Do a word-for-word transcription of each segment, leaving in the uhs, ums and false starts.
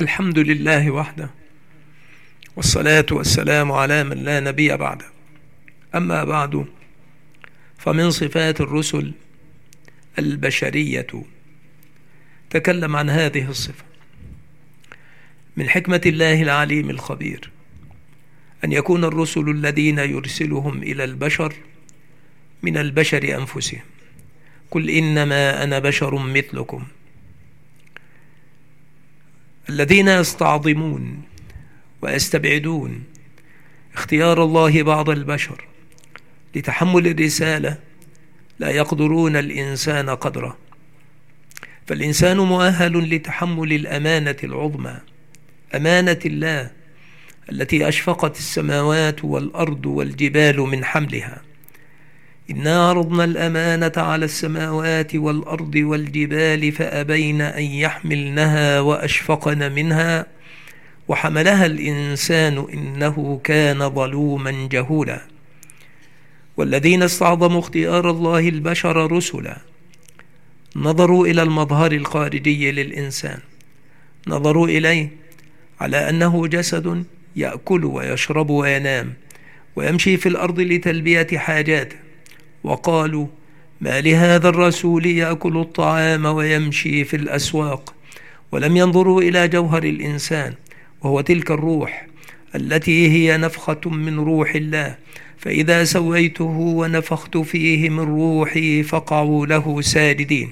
الحمد لله وحده، والصلاة والسلام على من لا نبي بعده. أما بعد، فمن صفات الرسل البشرية. تكلم عن هذه الصفة. من حكمة الله العليم الخبير أن يكون الرسل الذين يرسلهم إلى البشر من البشر أنفسهم. قل إنما أنا بشر مثلكم. الذين يستعظمون ويستبعدون اختيار الله بعض البشر لتحمل الرسالة لا يقدرون الإنسان قدره، فالإنسان مؤهل لتحمل الأمانة العظمى، أمانة الله التي أشفقت السماوات والأرض والجبال من حملها. إنا عرضنا الأمانة على السماوات والأرض والجبال فأبين أن يحملنها وأشفقن منها وحملها الإنسان إنه كان ظلوما جهولا. والذين استعظموا اختيار الله البشر رسلا نظروا إلى المظهر الخارجي للإنسان، نظروا إليه على أنه جسد يأكل ويشرب وينام ويمشي في الأرض لتلبية حاجاته، وقالوا: ما لهذا الرسول يأكل الطعام ويمشي في الأسواق. ولم ينظروا إلى جوهر الإنسان، وهو تلك الروح التي هي نفخة من روح الله، فإذا سويته ونفخت فيه من روحي فقعوا له ساجدين.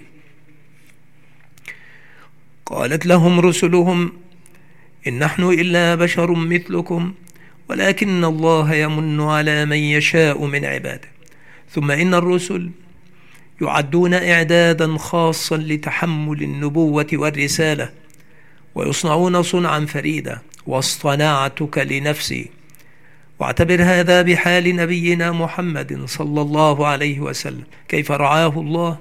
قالت لهم رسلهم: إن نحن إلا بشر مثلكم ولكن الله يمن على من يشاء من عباده. ثم إن الرسل يعدون إعدادا خاصا لتحمل النبوة والرسالة، ويصنعون صنعا فريدا: واصطنعتك لنفسي. واعتبر هذا بحال نبينا محمد صلى الله عليه وسلم، كيف رعاه الله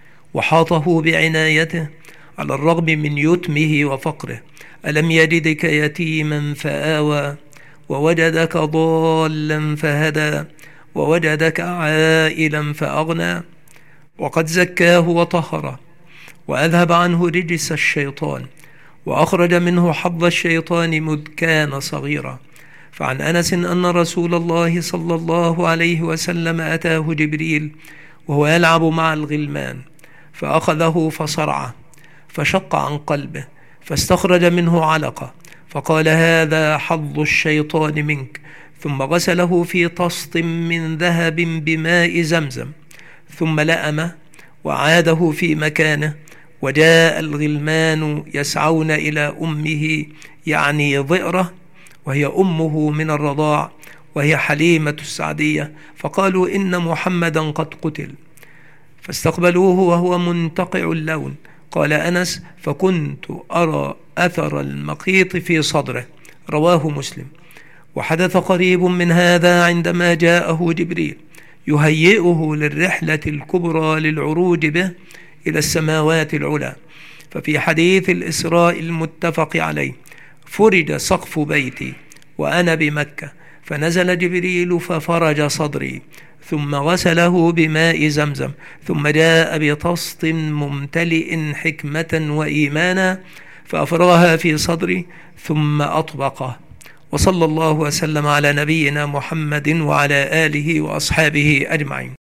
وحاطه بعنايته على الرغم من يتمه وفقره. ألم يجدك يتيما فآوى ووجدك ضالا فهدى ووجدك عائلا فأغنى. وقد زكاه وطهره وأذهب عنه رجس الشيطان وأخرج منه حظ الشيطان مذ كان صغيرا. فعن أنس أن رسول الله صلى الله عليه وسلم أتاه جبريل وهو يلعب مع الغلمان، فأخذه فصرعه فشق عن قلبه فاستخرج منه علقة، فقال: هذا حظ الشيطان منك. ثم غسله في طست من ذهب بماء زمزم، ثم لأمه وعاده في مكانه. وجاء الغلمان يسعون إلى أمه، يعني ضئرة، وهي أمه من الرضاع، وهي حليمة السعدية، فقالوا: إن محمدا قد قتل. فاستقبلوه وهو منتقع اللون. قال أنس: فكنت أرى أثر المقيط في صدره. رواه مسلم. وحدث قريب من هذا عندما جاءه جبريل يهيئه للرحلة الكبرى للعروج به إلى السماوات العلى. ففي حديث الإسراء المتفق عليه: فرج سقف بيتي وأنا بمكة، فنزل جبريل ففرج صدري، ثم غسله بماء زمزم، ثم جاء بطست ممتلئ حكمة وإيمانا فأفرغها في صدري ثم أطبقه. وصلى الله وسلم على نبينا محمد وعلى آله وأصحابه أجمعين.